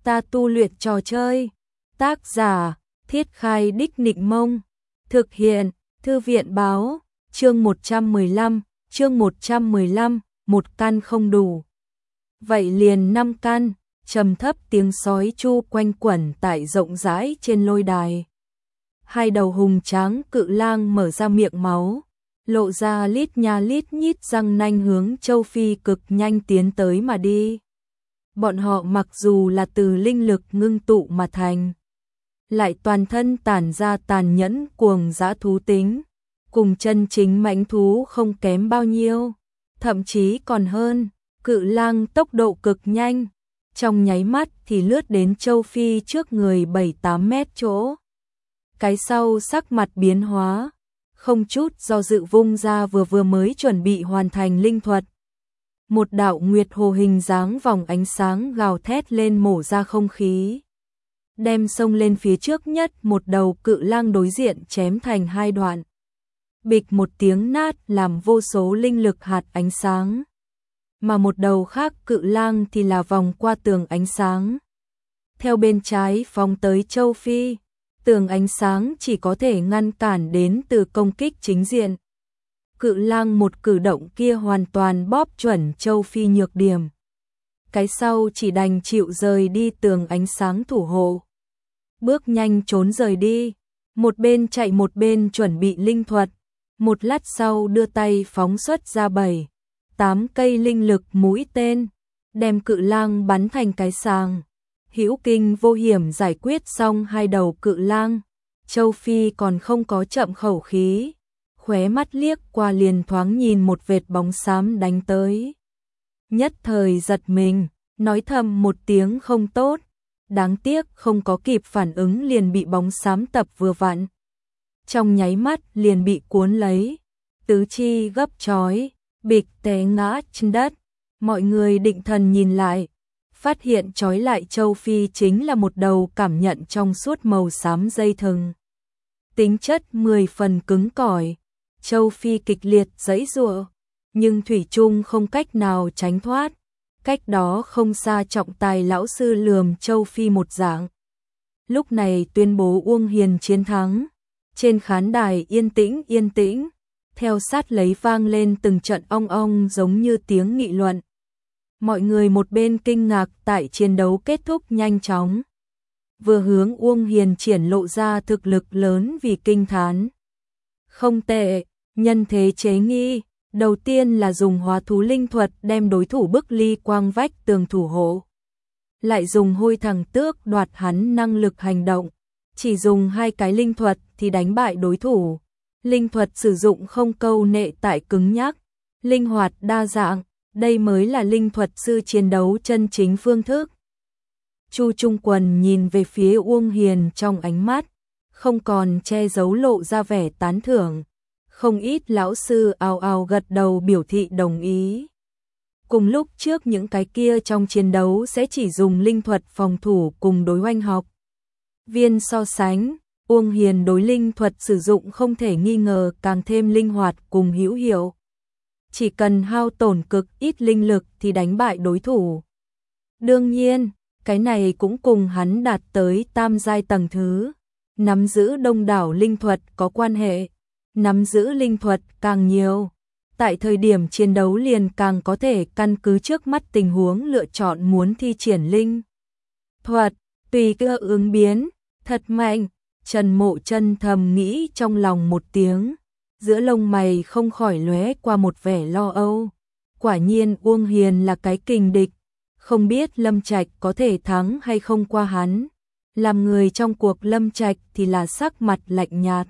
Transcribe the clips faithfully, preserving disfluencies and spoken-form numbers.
ta tu luyện trò chơi. Tác giả, Thiết Khai Đích Nịnh Mông. Thực hiện, Thư viện Báo. Chương một trăm mười lăm, chương một trăm mười lăm, một căn không đủ. Vậy liền năm căn, trầm thấp tiếng sói chu quanh quẩn tại rộng rãi trên lôi đài. Hai đầu hùng tráng cự lang mở ra miệng máu, lộ ra lít nha lít nhít răng nanh hướng Châu Phi cực nhanh tiến tới mà đi. Bọn họ mặc dù là từ linh lực ngưng tụ mà thành, lại toàn thân tản ra tàn nhẫn cuồng dã thú tính, cùng chân chính mãnh thú không kém bao nhiêu, thậm chí còn hơn. Cự lang tốc độ cực nhanh, trong nháy mắt thì lướt đến Châu Phi trước người bảy tám mét chỗ. Cái sau sắc mặt biến hóa, không chút do dự vung ra vừa vừa mới chuẩn bị hoàn thành linh thuật. Một đạo nguyệt hồ hình dáng vòng ánh sáng gào thét lên mổ ra không khí, đem xông lên phía trước nhất một đầu cự lang đối diện chém thành hai đoạn. Bịch một tiếng nát làm vô số linh lực hạt ánh sáng. Mà một đầu khác cự lang thì là vòng qua tường ánh sáng, theo bên trái phóng tới Châu Phi. Tường ánh sáng chỉ có thể ngăn cản đến từ công kích chính diện. Cự lang một cử động kia hoàn toàn bóp chuẩn Châu Phi nhược điểm. Cái sau chỉ đành chịu rời đi tường ánh sáng thủ hộ, bước nhanh trốn rời đi, một bên chạy một bên chuẩn bị linh thuật. Một lát sau đưa tay phóng xuất ra bảy tám cây linh lực mũi tên, đem cự lang bắn thành cái sàng. Hữu kinh vô hiểm giải quyết xong hai đầu cự lang, Châu Phi còn không có chậm khẩu khí, khóe mắt liếc qua liền thoáng nhìn một vệt bóng xám đánh tới. Nhất thời giật mình, nói thầm một tiếng không tốt, đáng tiếc không có kịp phản ứng liền bị bóng xám tập vừa vặn. Trong nháy mắt liền bị cuốn lấy, tứ chi gấp chói, bịch té ngã trên đất. Mọi người định thần nhìn lại, phát hiện trói lại Châu Phi chính là một đầu cảm nhận trong suốt màu xám dây thừng. Tính chất mười phần cứng cỏi, Châu Phi kịch liệt giãy giụa, nhưng thủy chung không cách nào tránh thoát. Cách đó không xa trọng tài lão sư lườm Châu Phi một dạng, lúc này tuyên bố Uông Hiền chiến thắng. Trên khán đài yên tĩnh yên tĩnh, theo sát lấy vang lên từng trận ong ong giống như tiếng nghị luận. Mọi người một bên kinh ngạc tại chiến đấu kết thúc nhanh chóng, vừa hướng Uông Hiền triển lộ ra thực lực lớn vì kinh thán. Không tệ, nhân thế chế nghi, đầu tiên là dùng hóa thú linh thuật đem đối thủ bức ly quang vách tường thủ hộ, lại dùng hôi thằng tước đoạt hắn năng lực hành động, chỉ dùng hai cái linh thuật thì đánh bại đối thủ. Linh thuật sử dụng không câu nệ tại cứng nhắc, linh hoạt đa dạng, đây mới là linh thuật sư chiến đấu chân chính phương thức. Chu Trung Quần nhìn về phía Uông Hiền trong ánh mắt, không còn che giấu lộ ra vẻ tán thưởng. Không ít lão sư ào ào gật đầu biểu thị đồng ý. Cùng lúc trước những cái kia trong chiến đấu sẽ chỉ dùng linh thuật phòng thủ cùng đối oanh học viên so sánh, Uông Hiền đối linh thuật sử dụng không thể nghi ngờ càng thêm linh hoạt cùng hữu hiệu. Chỉ cần hao tổn cực ít linh lực thì đánh bại đối thủ. Đương nhiên, cái này cũng cùng hắn đạt tới tam giai tầng thứ, nắm giữ đông đảo linh thuật có quan hệ. Nắm giữ linh thuật càng nhiều, tại thời điểm chiến đấu liền càng có thể căn cứ trước mắt tình huống lựa chọn muốn thi triển linh thuật, tùy cơ ứng biến, thật mạnh. Trần Mộ Chân thầm nghĩ trong lòng một tiếng, giữa lông mày không khỏi lóe qua một vẻ lo âu. Quả nhiên Uông Hiền là cái kình địch, không biết Lâm Trạch có thể thắng hay không qua hắn. Làm người trong cuộc Lâm Trạch thì là sắc mặt lạnh nhạt.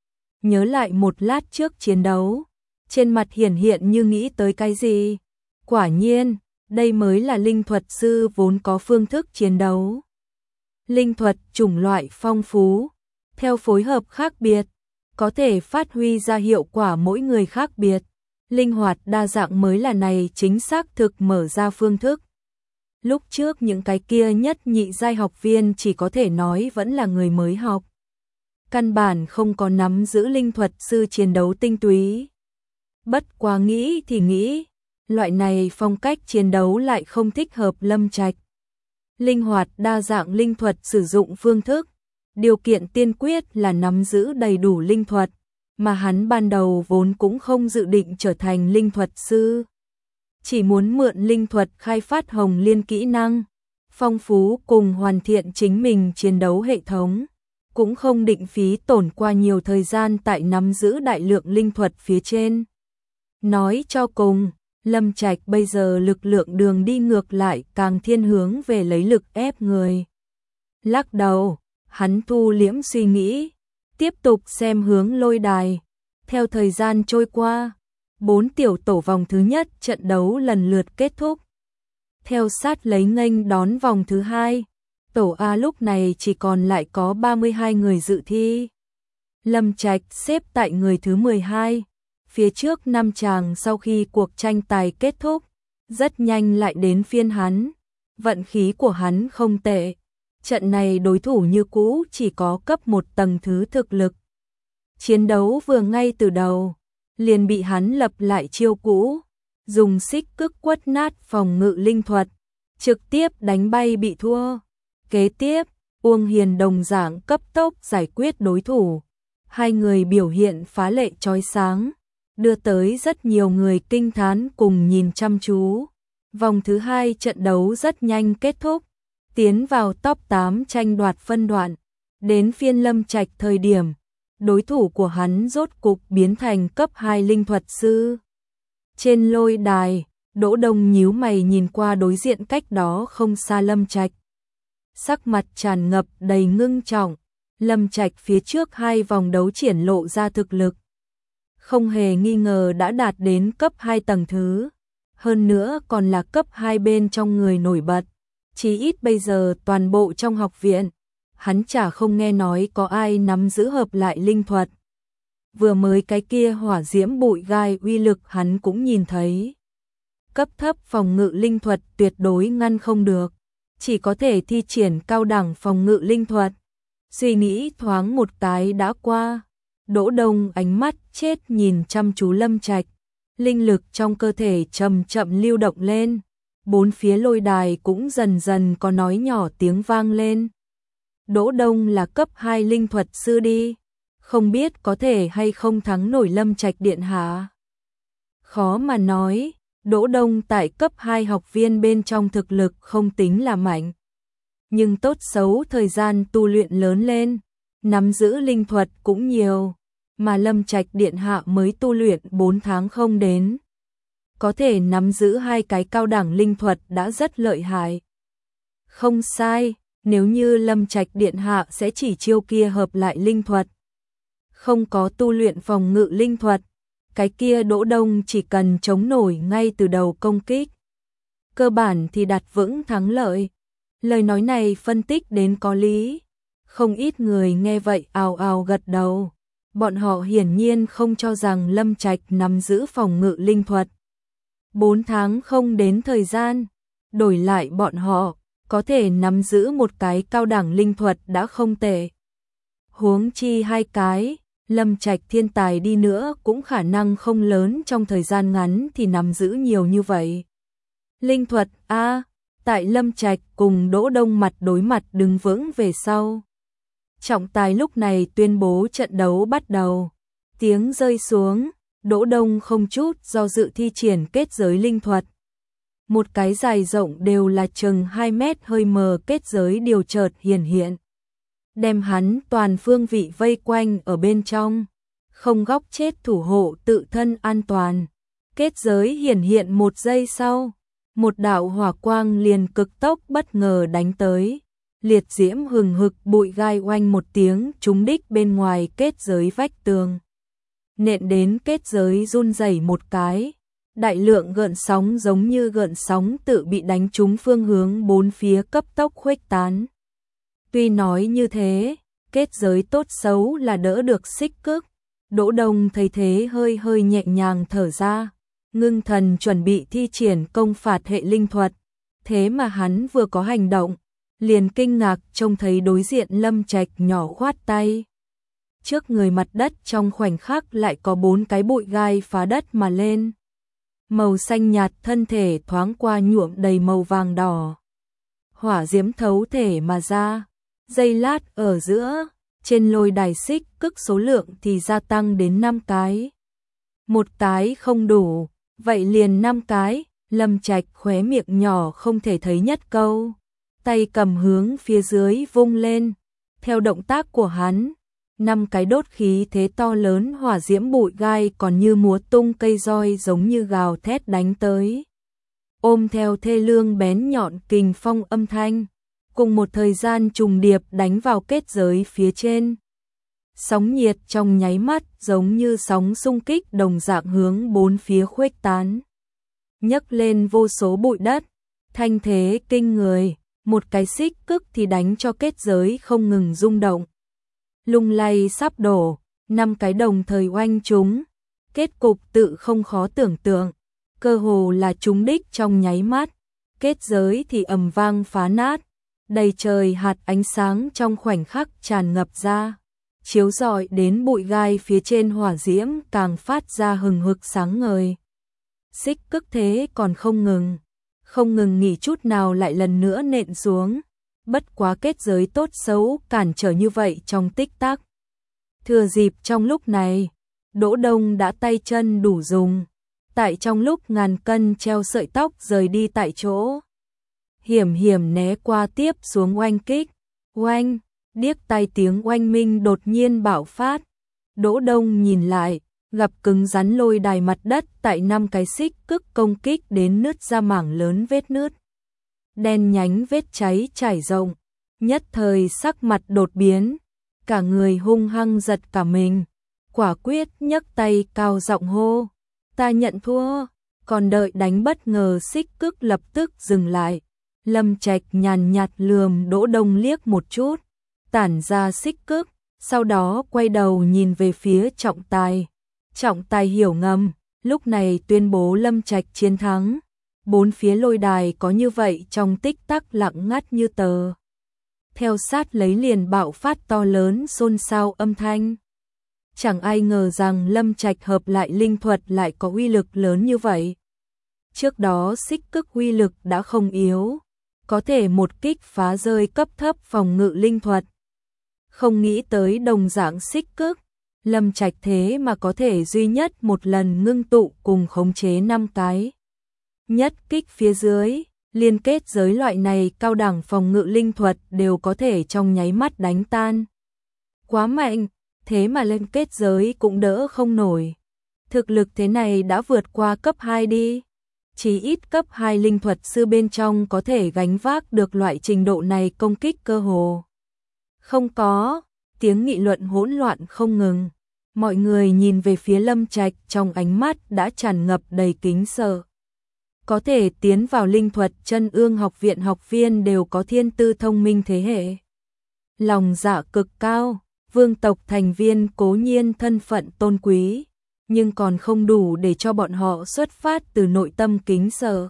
Nhớ lại một lát trước chiến đấu, trên mặt hiển hiện như nghĩ tới cái gì. Quả nhiên, đây mới là linh thuật sư vốn có phương thức chiến đấu. Linh thuật chủng loại phong phú, theo phối hợp khác biệt, có thể phát huy ra hiệu quả mỗi người khác biệt. Linh hoạt đa dạng mới là này chính xác thực mở ra phương thức. Lúc trước những cái kia nhất nhị giai học viên chỉ có thể nói vẫn là người mới học, căn bản không có nắm giữ linh thuật sư chiến đấu tinh túy. Bất quá nghĩ thì nghĩ, loại này phong cách chiến đấu lại không thích hợp Lâm Trạch. linh hoạt đa dạng linh thuật sử dụng phương thức. Điều kiện tiên quyết là nắm giữ đầy đủ linh thuật, mà hắn ban đầu vốn cũng không dự định trở thành linh thuật sư. Chỉ muốn mượn linh thuật khai phát hồng liên kỹ năng, phong phú cùng hoàn thiện chính mình chiến đấu hệ thống, cũng không định phí tổn qua nhiều thời gian tại nắm giữ đại lượng linh thuật phía trên. Nói cho cùng, Lâm Trạch bây giờ lực lượng đường đi ngược lại càng thiên hướng về lấy lực ép người. Lắc đầu, hắn thu liễm suy nghĩ, tiếp tục xem hướng lôi đài. Theo thời gian trôi qua, bốn tiểu tổ vòng thứ nhất trận đấu lần lượt kết thúc. Theo sát lấy nghênh đón vòng thứ hai, tổ A lúc này chỉ còn lại có ba mươi hai người dự thi. Lâm Trạch xếp tại người thứ mười hai, phía trước năm chàng sau khi cuộc tranh tài kết thúc, rất nhanh lại đến phiên hắn. Vận khí của hắn không tệ, trận này đối thủ như cũ chỉ có cấp một tầng thứ thực lực. Chiến đấu vừa ngay từ đầu, liền bị hắn lập lại chiêu cũ, dùng xích cước quất nát phòng ngự linh thuật, trực tiếp đánh bay bị thua. Kế tiếp, Uông Hiền đồng dạng cấp tốc giải quyết đối thủ. Hai người biểu hiện phá lệ chói sáng, đưa tới rất nhiều người kinh thán cùng nhìn chăm chú. Vòng thứ hai trận đấu rất nhanh kết thúc, tiến vào top tám tranh đoạt phân đoạn. Đến phiên Lâm Trạch thời điểm, đối thủ của hắn rốt cục biến thành cấp hai linh thuật sư. Trên lôi đài, Đỗ Đông nhíu mày nhìn qua đối diện cách đó không xa Lâm Trạch. Sắc mặt tràn ngập đầy ngưng trọng, Lâm Trạch phía trước hai vòng đấu triển lộ ra thực lực. Không hề nghi ngờ đã đạt đến cấp hai tầng thứ, hơn nữa còn là cấp hai bên trong người nổi bật. Chí ít bây giờ toàn bộ trong học viện, hắn chả không nghe nói có ai nắm giữ hợp lại linh thuật. Vừa mới cái kia hỏa diễm bụi gai uy lực hắn cũng nhìn thấy. Cấp thấp phòng ngự linh thuật tuyệt đối ngăn không được, chỉ có thể thi triển cao đẳng phòng ngự linh thuật. Suy nghĩ thoáng một cái đã qua, Đỗ Đông ánh mắt chết nhìn chăm chú Lâm Trạch, linh lực trong cơ thể chậm chậm lưu động lên, bốn phía lôi đài cũng dần dần có nói nhỏ tiếng vang lên. Đỗ Đông là cấp hai linh thuật sư đi, không biết có thể hay không thắng nổi Lâm Trạch điện hạ. Khó mà nói, Đỗ Đông tại cấp hai học viên bên trong thực lực không tính là mạnh, nhưng tốt xấu thời gian tu luyện lớn lên, nắm giữ linh thuật cũng nhiều, mà Lâm Trạch điện hạ mới tu luyện bốn tháng không đến. Có thể nắm giữ hai cái cao đẳng linh thuật đã rất lợi hại. Không sai, nếu như Lâm Trạch điện hạ sẽ chỉ chiêu kia hợp lại linh thuật, không có tu luyện phòng ngự linh thuật, cái kia Đỗ Đông chỉ cần chống nổi ngay từ đầu công kích, cơ bản thì đặt vững thắng lợi. Lời nói này phân tích đến có lý, không ít người nghe vậy ào ào gật đầu. Bọn họ hiển nhiên không cho rằng Lâm Trạch nắm giữ phòng ngự linh thuật. Bốn tháng không đến thời gian, đổi lại bọn họ, có thể nắm giữ một cái cao đẳng linh thuật đã không tệ. Huống chi hai cái, Lâm Trạch thiên tài đi nữa cũng khả năng không lớn trong thời gian ngắn thì nắm giữ nhiều như vậy. Linh thuật A, tại Lâm Trạch cùng Đỗ Đông mặt đối mặt đứng vững về sau. Trọng tài lúc này tuyên bố trận đấu bắt đầu. Tiếng rơi xuống, Đỗ Đông không chút do dự thi triển kết giới linh thuật. Một cái dài rộng đều là chừng hai mét hơi mờ kết giới điều chợt hiển hiện, đem hắn toàn phương vị vây quanh ở bên trong, không góc chết thủ hộ tự thân an toàn. Kết giới hiển hiện một giây sau, một đạo hỏa quang liền cực tốc bất ngờ đánh tới, liệt diễm hừng hực bụi gai oanh một tiếng trúng đích bên ngoài kết giới vách tường, nện đến kết giới run rẩy một cái, đại lượng gợn sóng giống như gợn sóng tự bị đánh trúng phương hướng bốn phía cấp tốc khuếch tán. Tuy nói như thế, kết giới tốt xấu là đỡ được xích cước. Đỗ Đông thấy thế hơi hơi nhẹ nhàng thở ra, ngưng thần chuẩn bị thi triển công phạt hệ linh thuật. Thế mà hắn vừa có hành động, liền kinh ngạc trông thấy đối diện Lâm Trạch nhỏ khoát tay. Trước người mặt đất trong khoảnh khắc lại có bốn cái bụi gai phá đất mà lên. Màu xanh nhạt thân thể thoáng qua nhuộm đầy màu vàng đỏ. hỏa diễm thấu thể mà ra. Giây lát ở giữa, trên lôi đài xích cức số lượng thì gia tăng đến năm cái. Một cái không đủ, vậy liền năm cái. Lâm Trạch khóe miệng nhỏ không thể thấy nhất câu, tay cầm hướng phía dưới vung lên. Theo động tác của hắn, năm cái đốt khí thế to lớn hỏa diễm bụi gai còn như múa tung cây roi giống như gào thét đánh tới. Ôm theo thê lương bén nhọn kình phong âm thanh, cùng một thời gian trùng điệp đánh vào kết giới phía trên. Sóng nhiệt trong nháy mắt giống như sóng xung kích đồng dạng hướng bốn phía khuếch tán, nhấc lên vô số bụi đất, thanh thế kinh người. Một cái xích cức thì đánh cho kết giới không ngừng rung động, lung lay sắp đổ. Năm cái đồng thời oanh chúng, kết cục tự không khó tưởng tượng, cơ hồ là trúng đích trong nháy mắt. Kết giới thì ầm vang phá nát, đầy trời hạt ánh sáng trong khoảnh khắc tràn ngập ra, chiếu rọi đến bụi gai phía trên hỏa diễm càng phát ra hừng hực sáng ngời. Xích cức thế còn không ngừng, không ngừng nghỉ chút nào lại lần nữa nện xuống. Bất quá kết giới tốt xấu cản trở như vậy trong tích tắc. Thừa dịp trong lúc này, Đỗ Đông đã tay chân đủ dùng, tại trong lúc ngàn cân treo sợi tóc rời đi tại chỗ, hiểm hiểm né qua tiếp xuống oanh kích. Oanh, điếc tai tiếng oanh minh đột nhiên bạo phát. Đỗ Đông nhìn lại, gặp cứng rắn lôi đài mặt đất tại năm cái xích cức công kích đến nứt ra mảng lớn vết nứt. Đen nhánh vết cháy trải rộng, nhất thời sắc mặt đột biến, cả người hung hăng giật cả mình, quả quyết nhấc tay cao giọng hô, ta nhận thua. Còn đợi đánh bất ngờ xích cức lập tức dừng lại. Lâm Trạch nhàn nhạt lườm Đỗ Đông liếc một chút, tản ra xích cức, sau đó quay đầu nhìn về phía trọng tài. Trọng tài hiểu ngầm, lúc này tuyên bố Lâm Trạch chiến thắng. Bốn phía lôi đài có như vậy trong tích tắc lặng ngắt như tờ. Theo sát lấy liền bạo phát to lớn xôn xao âm thanh. Chẳng ai ngờ rằng Lâm Trạch hợp lại linh thuật lại có uy lực lớn như vậy. Trước đó xích cức uy lực đã không yếu, có thể một kích phá rơi cấp thấp phòng ngự linh thuật. Không nghĩ tới đồng dạng xích cức, Lâm Trạch thế mà có thể duy nhất một lần ngưng tụ cùng khống chế năm cái. Nhất kích phía dưới, liên kết giới loại này cao đẳng phòng ngự linh thuật đều có thể trong nháy mắt đánh tan. Quá mạnh, thế mà lên kết giới cũng đỡ không nổi. Thực lực thế này đã vượt qua cấp hai đi. Chỉ ít cấp hai linh thuật sư bên trong có thể gánh vác được loại trình độ này công kích cơ hồ. Không có, tiếng nghị luận hỗn loạn không ngừng. Mọi người nhìn về phía Lâm Trạch trong ánh mắt đã tràn ngập đầy kính sợ. Có thể tiến vào linh thuật chân ương học viện học viên đều có thiên tư thông minh thế hệ. Lòng dạ cực cao, vương tộc thành viên cố nhiên thân phận tôn quý, nhưng còn không đủ để cho bọn họ xuất phát từ nội tâm kính sợ.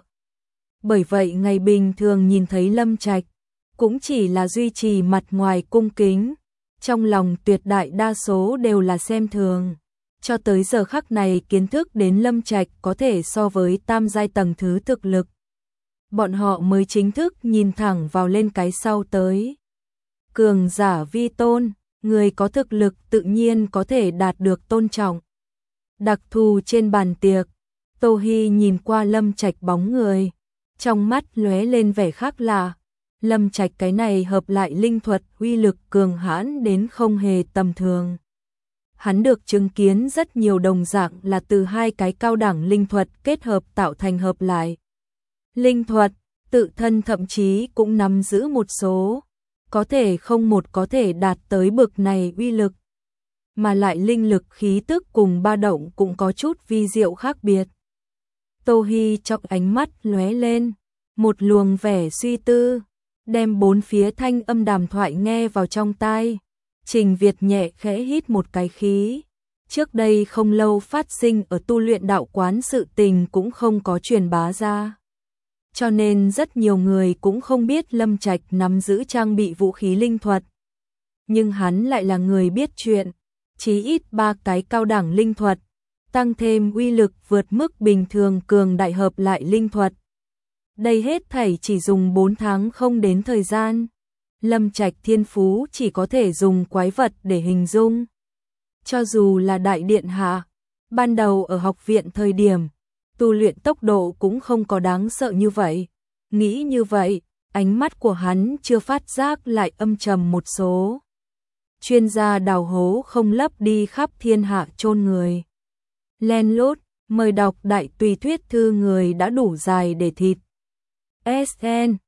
Bởi vậy ngày bình thường nhìn thấy Lâm Trạch, cũng chỉ là duy trì mặt ngoài cung kính, trong lòng tuyệt đại đa số đều là xem thường. Cho tới giờ khắc này kiến thức đến Lâm Trạch có thể so với tam giai tầng thứ thực lực. Bọn họ mới chính thức nhìn thẳng vào lên cái sau tới. Cường giả vi tôn, người có thực lực tự nhiên có thể đạt được tôn trọng. Đặc thù trên bàn tiệc, Tô Hi nhìn qua Lâm Trạch bóng người, trong mắt lóe lên vẻ khác lạ. Lâm Trạch cái này hợp lại linh thuật uy lực cường hãn đến không hề tầm thường. Hắn được chứng kiến rất nhiều đồng dạng là từ hai cái cao đẳng linh thuật kết hợp tạo thành hợp lại. Linh thuật, tự thân thậm chí cũng nắm giữ một số, có thể không một có thể đạt tới bực này uy lực. Mà lại linh lực khí tức cùng ba động cũng có chút vi diệu khác biệt. Tô Hi trong ánh mắt lóe lên, một luồng vẻ suy tư, đem bốn phía thanh âm đàm thoại nghe vào trong tai. Trình Việt nhẹ khẽ hít một cái khí. Trước đây không lâu phát sinh ở tu luyện đạo quán sự tình cũng không có truyền bá ra. Cho nên rất nhiều người cũng không biết Lâm Trạch nắm giữ trang bị vũ khí linh thuật. Nhưng hắn lại là người biết chuyện. Chí ít ba cái cao đẳng linh thuật, tăng thêm uy lực vượt mức bình thường cường đại hợp lại linh thuật. Đây hết thảy chỉ dùng bốn tháng không đến thời gian. Lâm Trạch thiên phú chỉ có thể dùng quái vật để hình dung. Cho dù là đại điện hạ, ban đầu ở học viện thời điểm, tu luyện tốc độ cũng không có đáng sợ như vậy. Nghĩ như vậy, ánh mắt của hắn chưa phát giác lại âm trầm một số. Chuyên gia đào hố không lấp đi khắp thiên hạ chôn người. Len lút, mời đọc đại tùy thuyết thư người đã đủ dài để thịt. ét en